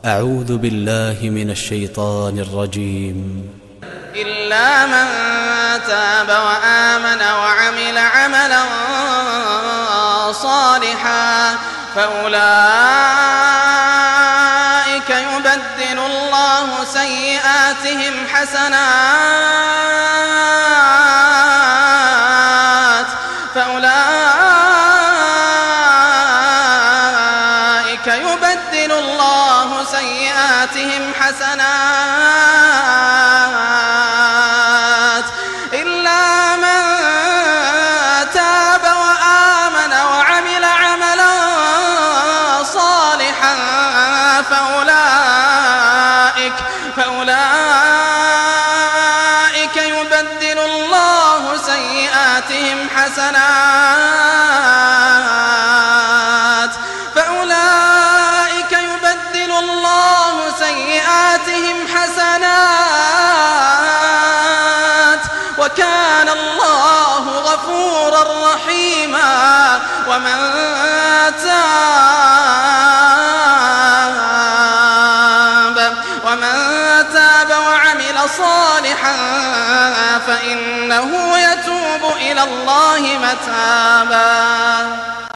أعوذ بالله من الشيطان الرجيم. إلا من تاب وآمن وعمل عملا صالحا فأولئك يبدل الله سيئاتهم حسنات إلا من تاب وآمن وعمل عملا صالحا فأولئك يبدل الله سيئاتهم حسنات وكان الله غفورا رحيما ومن تاب وعمل صالحا فإنه يتوب إلى الله متابا.